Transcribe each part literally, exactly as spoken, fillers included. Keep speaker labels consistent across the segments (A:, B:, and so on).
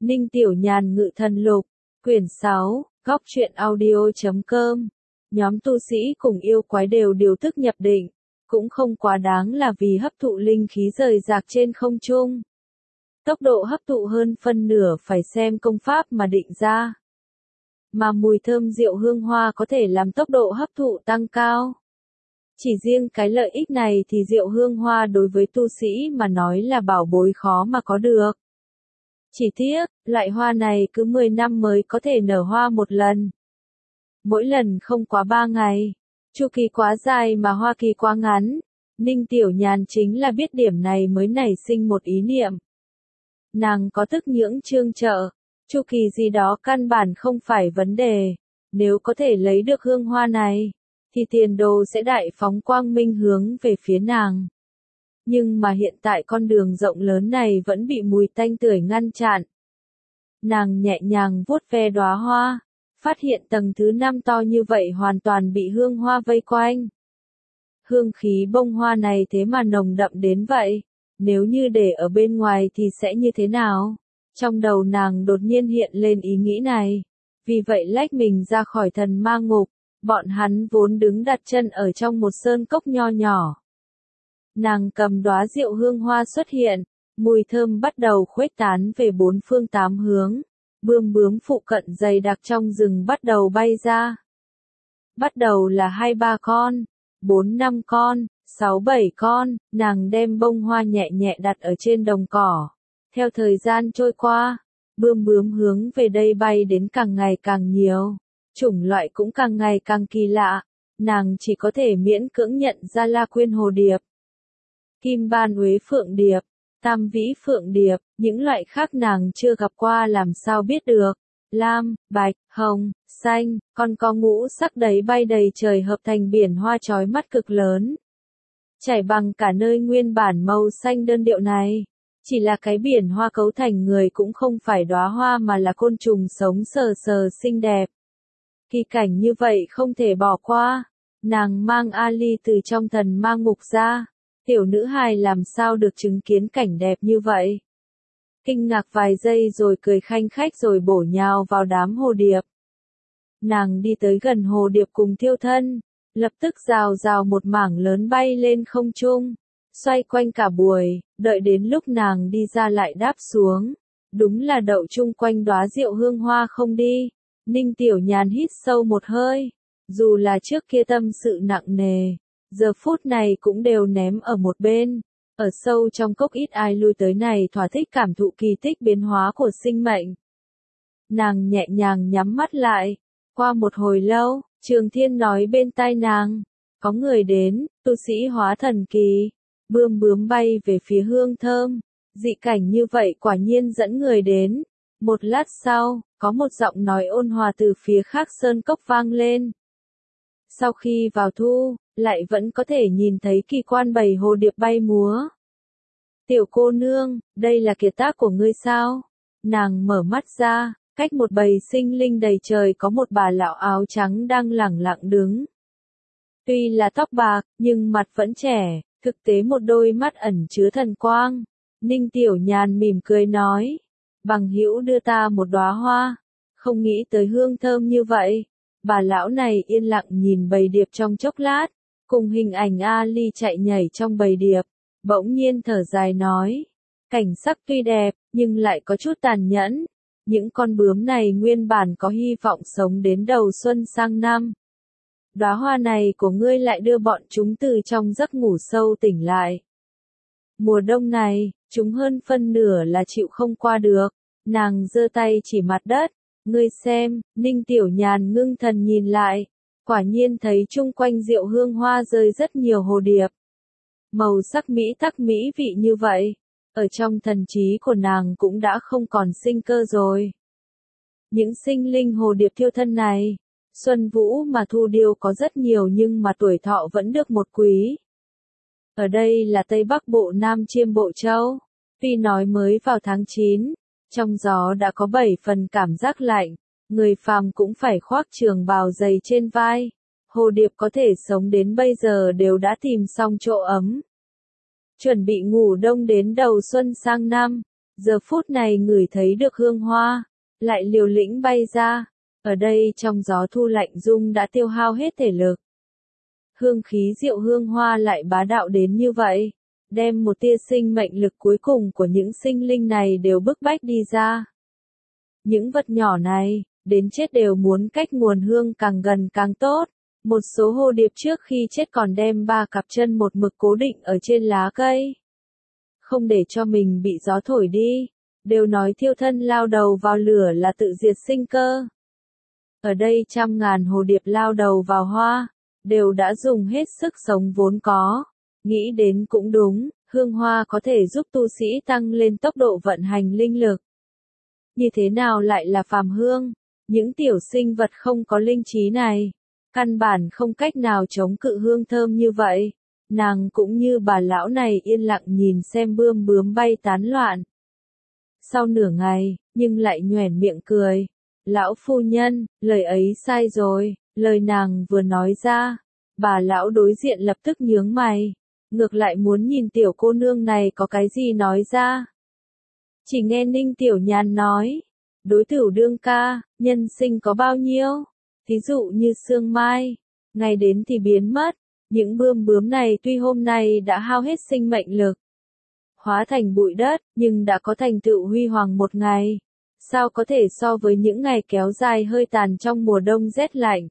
A: Ninh Tiểu Nhàn Ngự Thần Lục, quyển sáu, góc truyện audio.com. Nhóm tu sĩ cùng yêu quái đều điều thức nhập định, cũng không quá đáng là vì hấp thụ linh khí rời rạc trên không trung. Tốc độ hấp thụ hơn phân nửa phải xem công pháp mà định ra. Mà mùi thơm rượu hương hoa có thể làm tốc độ hấp thụ tăng cao. Chỉ riêng cái lợi ích này thì rượu hương hoa đối với tu sĩ mà nói là bảo bối khó mà có được. Chỉ tiếc, loại hoa này cứ mười năm mới có thể nở hoa một lần. Mỗi lần không quá ba ngày, chu kỳ quá dài mà hoa kỳ quá ngắn. Ninh Tiểu Nhàn chính là biết điểm này mới nảy sinh một ý niệm. Nàng có tức nhưỡng trương trợ, chu kỳ gì đó căn bản không phải vấn đề. Nếu có thể lấy được hương hoa này, thì tiền đồ sẽ đại phóng quang minh hướng về phía nàng. Nhưng mà hiện tại con đường rộng lớn này vẫn bị mùi tanh tưởi ngăn chặn. Nàng nhẹ nhàng vuốt ve đóa hoa, phát hiện tầng thứ năm to như vậy hoàn toàn bị hương hoa vây quanh. Hương khí bông hoa này thế mà nồng đậm đến vậy, nếu như để ở bên ngoài thì sẽ như thế nào? Trong đầu nàng đột nhiên hiện lên ý nghĩ này, vì vậy lách mình ra khỏi thần ma ngục, bọn hắn vốn đứng đặt chân ở trong một sơn cốc nho nhỏ. Nàng cầm đóa rượu hương hoa xuất hiện, mùi thơm bắt đầu khuếch tán về bốn phương tám hướng, bươm bướm phụ cận dày đặc trong rừng bắt đầu bay ra. Bắt đầu là hai ba con, bốn năm con, sáu bảy con, nàng đem bông hoa nhẹ nhẹ đặt ở trên đồng cỏ. Theo thời gian trôi qua, bươm bướm hướng về đây bay đến càng ngày càng nhiều, chủng loại cũng càng ngày càng kỳ lạ, nàng chỉ có thể miễn cưỡng nhận ra La Quyên Hồ Điệp, Kim Ban Uế Phượng Điệp, Tam Vĩ Phượng Điệp, những loại khác nàng chưa gặp qua làm sao biết được. Lam, bạch, hồng, xanh, còn có ngũ sắc đấy bay đầy trời hợp thành biển hoa chói mắt cực lớn. Chảy bằng cả nơi nguyên bản màu xanh đơn điệu này. Chỉ là cái biển hoa cấu thành người cũng không phải đóa hoa mà là côn trùng sống sờ sờ xinh đẹp. Kỳ cảnh như vậy không thể bỏ qua. Nàng mang Ali từ trong thần ma ngục ra. Tiểu nữ hài làm sao được chứng kiến cảnh đẹp như vậy. Kinh ngạc vài giây rồi cười khanh khách rồi bổ nhào vào đám hồ điệp. Nàng đi tới gần hồ điệp cùng thiêu thân, lập tức rào rào một mảng lớn bay lên không trung, xoay quanh cả buổi, đợi đến lúc nàng đi ra lại đáp xuống. Đúng là đậu chung quanh đóa rượu hương hoa không đi. Ninh Tiểu Nhàn hít sâu một hơi, dù là trước kia tâm sự nặng nề, giờ phút này cũng đều ném ở một bên. Ở sâu trong cốc ít ai lui tới này thỏa thích cảm thụ kỳ tích biến hóa của sinh mệnh. Nàng nhẹ nhàng nhắm mắt lại. Qua một hồi lâu, Trường Thiên nói bên tai nàng, có người đến, tu sĩ hóa thần kỳ. Bươm bướm bay về phía hương thơm. Dị cảnh như vậy quả nhiên dẫn người đến. Một lát sau, có một giọng nói ôn hòa từ phía khác sơn cốc vang lên. Sau khi vào thu, lại vẫn có thể nhìn thấy kỳ quan bầy hồ điệp bay múa. Tiểu cô nương, đây là kiệt tác của ngươi sao? Nàng mở mắt ra, cách một bầy sinh linh đầy trời có một bà lão áo trắng đang lẳng lặng đứng. Tuy là tóc bạc, nhưng mặt vẫn trẻ, thực tế một đôi mắt ẩn chứa thần quang. Ninh Tiểu Nhàn mỉm cười nói, bằng hữu đưa ta một đóa hoa, không nghĩ tới hương thơm như vậy. Bà lão này yên lặng nhìn bầy điệp trong chốc lát, cùng hình ảnh Ali chạy nhảy trong bầy điệp, bỗng nhiên thở dài nói, cảnh sắc tuy đẹp, nhưng lại có chút tàn nhẫn. Những con bướm này nguyên bản có hy vọng sống đến đầu xuân sang năm. Đóa hoa này của ngươi lại đưa bọn chúng từ trong giấc ngủ sâu tỉnh lại. Mùa đông này, chúng hơn phân nửa là chịu không qua được. Nàng giơ tay chỉ mặt đất. Ngươi xem, Ninh Tiểu Nhàn ngưng thần nhìn lại. Quả nhiên thấy chung quanh rượu hương hoa rơi rất nhiều hồ điệp. Màu sắc mỹ tắc mỹ vị như vậy. Ở trong thần trí của nàng cũng đã không còn sinh cơ rồi. Những sinh linh hồ điệp thiêu thân này, Xuân Vũ mà thu điêu có rất nhiều nhưng mà tuổi thọ vẫn được một quý. Ở đây là Tây Bắc Bộ Nam Chiêm Bộ Châu. Tuy nói mới vào tháng chín, trong gió đã có bảy phần cảm giác lạnh, người phàm cũng phải khoác trường bào dày trên vai. Hồ điệp có thể sống đến bây giờ đều đã tìm xong chỗ ấm. Chuẩn bị ngủ đông đến đầu xuân sang năm, giờ phút này ngửi thấy được hương hoa, lại liều lĩnh bay ra. Ở đây trong gió thu lạnh Dung đã tiêu hao hết thể lực. Hương khí rượu hương hoa lại bá đạo đến như vậy, đem một tia sinh mệnh lực cuối cùng của những sinh linh này đều bức bách đi ra. Những vật nhỏ này, đến chết đều muốn cách nguồn hương càng gần càng tốt. Một số hồ điệp trước khi chết còn đem ba cặp chân một mực cố định ở trên lá cây, không để cho mình bị gió thổi đi, đều nói thiêu thân lao đầu vào lửa là tự diệt sinh cơ. Ở đây trăm ngàn hồ điệp lao đầu vào hoa, đều đã dùng hết sức sống vốn có. Nghĩ đến cũng đúng, hương hoa có thể giúp tu sĩ tăng lên tốc độ vận hành linh lực. Như thế nào lại là phàm hương? Những tiểu sinh vật không có linh trí này, căn bản không cách nào chống cự hương thơm như vậy. Nàng cũng như bà lão này yên lặng nhìn xem bươm bướm bay tán loạn. Sau nửa ngày, nhưng lại nhoẻn miệng cười. Lão phu nhân, lời ấy sai rồi, lời nàng vừa nói ra. Bà lão đối diện lập tức nhướng mày, ngược lại muốn nhìn tiểu cô nương này có cái gì nói ra. Chỉ nghe Ninh Tiểu Nhàn nói, đối tử đương ca, nhân sinh có bao nhiêu? Thí dụ như sương mai, ngày đến thì biến mất. Những bươm bướm này tuy hôm nay đã hao hết sinh mệnh lực, hóa thành bụi đất, nhưng đã có thành tựu huy hoàng một ngày. Sao có thể so với những ngày kéo dài hơi tàn trong mùa đông rét lạnh?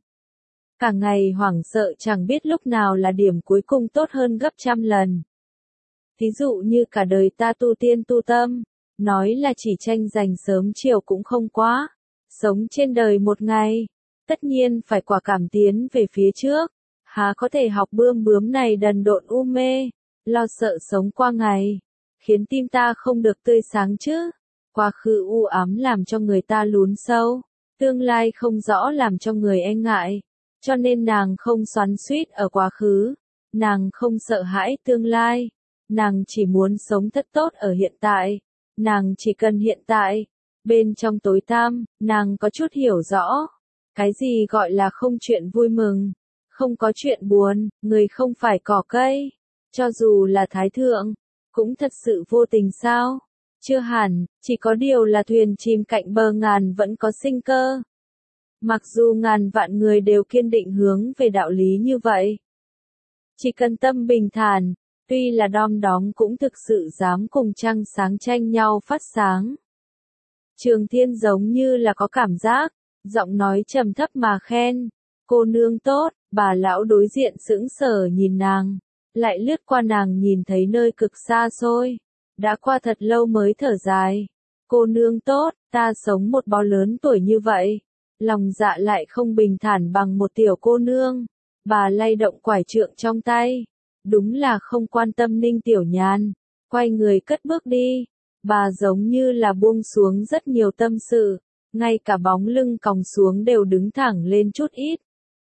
A: Cả ngày hoảng sợ chẳng biết lúc nào là điểm cuối cùng tốt hơn gấp trăm lần. Thí dụ như cả đời ta tu tiên tu tâm, nói là chỉ tranh giành sớm chiều cũng không quá. Sống trên đời một ngày, tất nhiên phải quả cảm tiến về phía trước. Há có thể học bươm bướm này đần độn u mê, lo sợ sống qua ngày, khiến tim ta không được tươi sáng chứ. Quá khứ u ám làm cho người ta lún sâu, tương lai không rõ làm cho người e ngại. Cho nên nàng không xoắn xuýt ở quá khứ, nàng không sợ hãi tương lai, nàng chỉ muốn sống thật tốt ở hiện tại, nàng chỉ cần hiện tại. Bên trong tối tăm, nàng có chút hiểu rõ, cái gì gọi là không chuyện vui mừng, không có chuyện buồn, người không phải cỏ cây, cho dù là thái thượng, cũng thật sự vô tình sao? Chưa hẳn, chỉ có điều là thuyền chìm cạnh bờ ngàn vẫn có sinh cơ. Mặc dù ngàn vạn người đều kiên định hướng về đạo lý như vậy, chỉ cần tâm bình thản, tuy là đom đóm cũng thực sự dám cùng trăng sáng tranh nhau phát sáng. Trường Thiên giống như là có cảm giác, giọng nói trầm thấp mà khen, cô nương tốt. Bà lão đối diện sững sờ nhìn nàng, lại lướt qua nàng nhìn thấy nơi cực xa xôi, đã qua thật lâu mới thở dài. Cô nương tốt, ta sống một bao lớn tuổi như vậy, lòng dạ lại không bình thản bằng một tiểu cô nương. Bà lay động quải trượng trong tay, đúng là không quan tâm Ninh Tiểu Nhàn, quay người cất bước đi. Bà giống như là buông xuống rất nhiều tâm sự, ngay cả bóng lưng còng xuống đều đứng thẳng lên chút ít.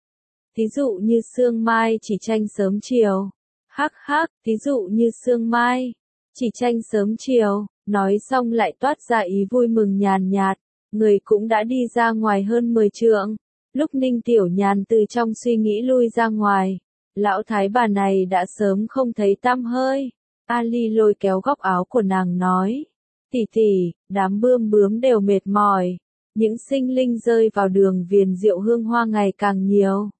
A: Thí dụ như sương mai chỉ tranh sớm chiều. Hắc hắc, thí dụ như sương mai, chỉ tranh sớm chiều, nói xong lại toát ra ý vui mừng nhàn nhạt, người cũng đã đi ra ngoài hơn mười trượng. Lúc Ninh Tiểu Nhàn từ trong suy nghĩ lui ra ngoài, lão thái bà này đã sớm không thấy tăm hơi. Ali lôi kéo góc áo của nàng nói, tỷ tỷ, đám bươm bướm đều mệt mỏi, những sinh linh rơi vào đường viền rượu hương hoa ngày càng nhiều.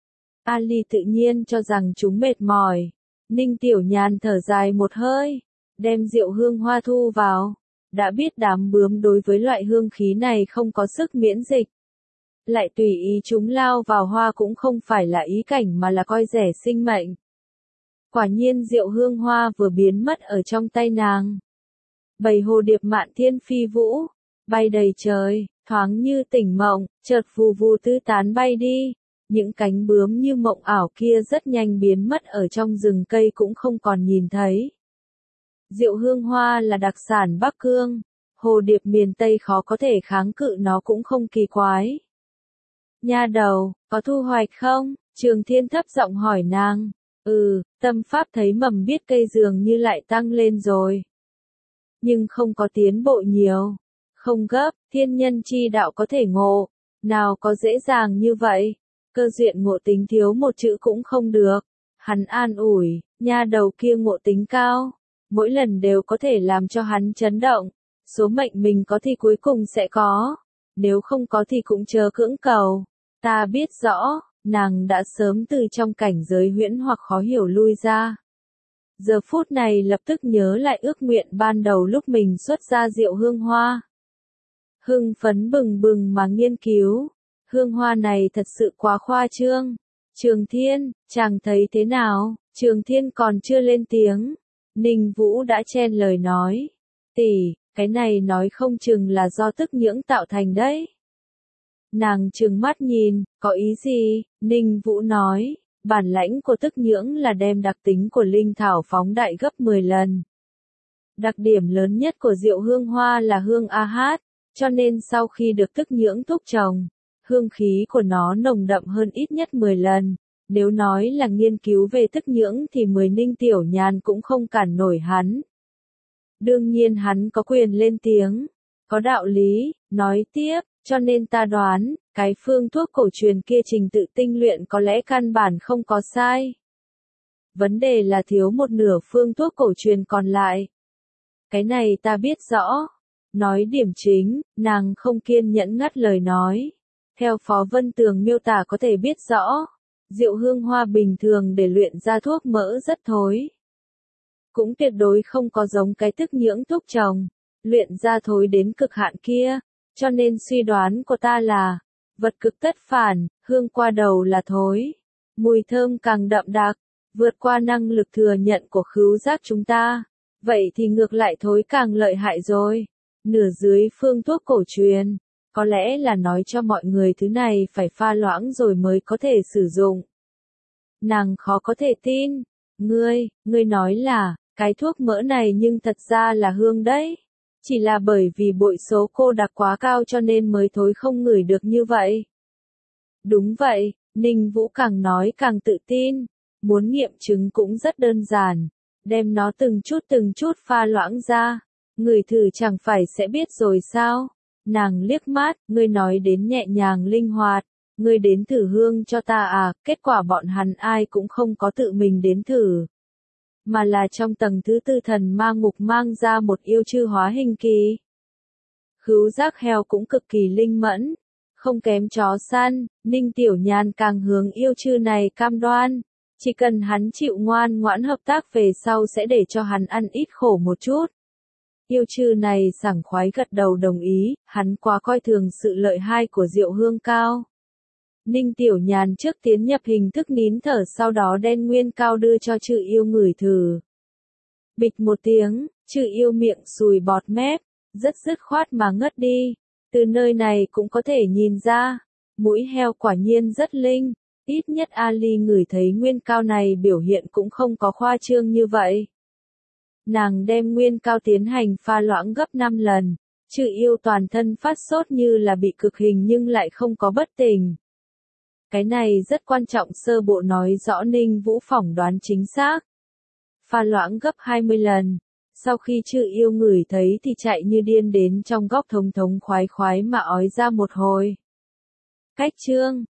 A: Ali tự nhiên cho rằng chúng mệt mỏi. Ninh Tiểu Nhàn thở dài một hơi, đem rượu hương hoa thu vào. Đã biết đám bướm đối với loại hương khí này không có sức miễn dịch, lại tùy ý chúng lao vào hoa cũng không phải là ý cảnh mà là coi rẻ sinh mệnh. Quả nhiên rượu hương hoa vừa biến mất ở trong tay nàng. Bầy hồ điệp mạn thiên phi vũ, bay đầy trời, thoáng như tỉnh mộng, chợt vù vù tứ tán bay đi. Những cánh bướm như mộng ảo kia rất nhanh biến mất ở trong rừng cây cũng không còn nhìn thấy. Rượu hương hoa là đặc sản Bắc Cương, hồ điệp miền Tây khó có thể kháng cự nó cũng không kỳ quái. Nha đầu, có thu hoạch không? Trường Thiên thấp giọng hỏi nàng. Ừ, tâm pháp thấy mầm biết cây dường như lại tăng lên rồi. Nhưng không có tiến bộ nhiều. Không gấp, thiên nhân chi đạo có thể ngộ. Nào có dễ dàng như vậy. Cơ duyện ngộ tính thiếu một chữ cũng không được. Hắn an ủi, nha đầu kia ngộ tính cao. Mỗi lần đều có thể làm cho hắn chấn động. Số mệnh mình có thì cuối cùng sẽ có, nếu không có thì cũng chớ cưỡng cầu. Ta biết rõ, nàng đã sớm từ trong cảnh giới huyễn hoặc khó hiểu lui ra. Giờ phút này lập tức nhớ lại ước nguyện ban đầu lúc mình xuất ra rượu hương hoa. Hưng phấn bừng bừng mà nghiên cứu, hương hoa này thật sự quá khoa trương. Trường Thiên, chàng thấy thế nào? Trường Thiên còn chưa lên tiếng, Ninh Vũ đã chen lời nói. Tỷ, cái này nói không chừng là do tức nhưỡng tạo thành đấy. Nàng trừng mắt nhìn, có ý gì? Ninh Vũ nói, bản lãnh của tức nhưỡng là đem đặc tính của linh thảo phóng đại gấp mười lần. Đặc điểm lớn nhất của rượu hương hoa là hương a hát, cho nên sau khi được tức nhưỡng thúc trồng, hương khí của nó nồng đậm hơn ít nhất mười lần. Nếu nói là nghiên cứu về tức nhưỡng thì mười Ninh Tiểu Nhàn cũng không cản nổi hắn. Đương nhiên hắn có quyền lên tiếng, có đạo lý, nói tiếp, cho nên ta đoán, cái phương thuốc cổ truyền kia trình tự tinh luyện có lẽ căn bản không có sai. Vấn đề là thiếu một nửa phương thuốc cổ truyền còn lại. Cái này ta biết rõ. Nói điểm chính, nàng không kiên nhẫn ngắt lời nói. Theo Phó Vân Tường miêu tả có thể biết rõ, rượu hương hoa bình thường để luyện ra thuốc mỡ rất thối. Cũng tuyệt đối không có giống cái tức nhưỡng thuốc trồng, luyện ra thối đến cực hạn kia, cho nên suy đoán của ta là, vật cực tất phản, hương qua đầu là thối, mùi thơm càng đậm đặc, vượt qua năng lực thừa nhận của khứu giác chúng ta, vậy thì ngược lại thối càng lợi hại rồi. Nửa dưới phương thuốc cổ truyền, có lẽ là nói cho mọi người thứ này phải pha loãng rồi mới có thể sử dụng. Nàng khó có thể tin, ngươi, ngươi nói là, cái thuốc mỡ này nhưng thật ra là hương đấy. Chỉ là bởi vì bội số cô đặc quá cao cho nên mới thối không ngửi được như vậy. Đúng vậy, Ninh Vũ càng nói càng tự tin, muốn nghiệm chứng cũng rất đơn giản, đem nó từng chút từng chút pha loãng ra, người thử chẳng phải sẽ biết rồi sao. Nàng liếc mắt, ngươi nói đến nhẹ nhàng linh hoạt, ngươi đến thử hương cho ta à, kết quả bọn hắn ai cũng không có tự mình đến thử. Mà là trong tầng thứ tư thần ma ngục mang ra một yêu chư hóa hình kỳ. Khứu giác heo cũng cực kỳ linh mẫn, không kém chó săn, Ninh Tiểu Nhàn càng hướng yêu chư này cam đoan. Chỉ cần hắn chịu ngoan ngoãn hợp tác về sau sẽ để cho hắn ăn ít khổ một chút. Yêu chư này sảng khoái gật đầu đồng ý, hắn quá coi thường sự lợi hại của rượu hương cao. Ninh Tiểu Nhàn trước tiến nhập hình thức nín thở sau đó đen nguyên cao đưa cho chư yêu ngửi thử. Bịch một tiếng, chư yêu miệng sùi bọt mép, rất dứt khoát mà ngất đi. Từ nơi này cũng có thể nhìn ra, mũi heo quả nhiên rất linh, ít nhất Ali ngửi thấy nguyên cao này biểu hiện cũng không có khoa trương như vậy. Nàng đem nguyên cao tiến hành pha loãng gấp năm lần, chư yêu toàn thân phát sốt như là bị cực hình nhưng lại không có bất tỉnh. Cái này rất quan trọng, sơ bộ nói rõ Ninh Vũ phỏng đoán chính xác. Pha loãng gấp hai mươi lần, sau khi chư yêu ngửi thấy thì chạy như điên đến trong góc thống thống khoái khoái mà ói ra một hồi. Cách chương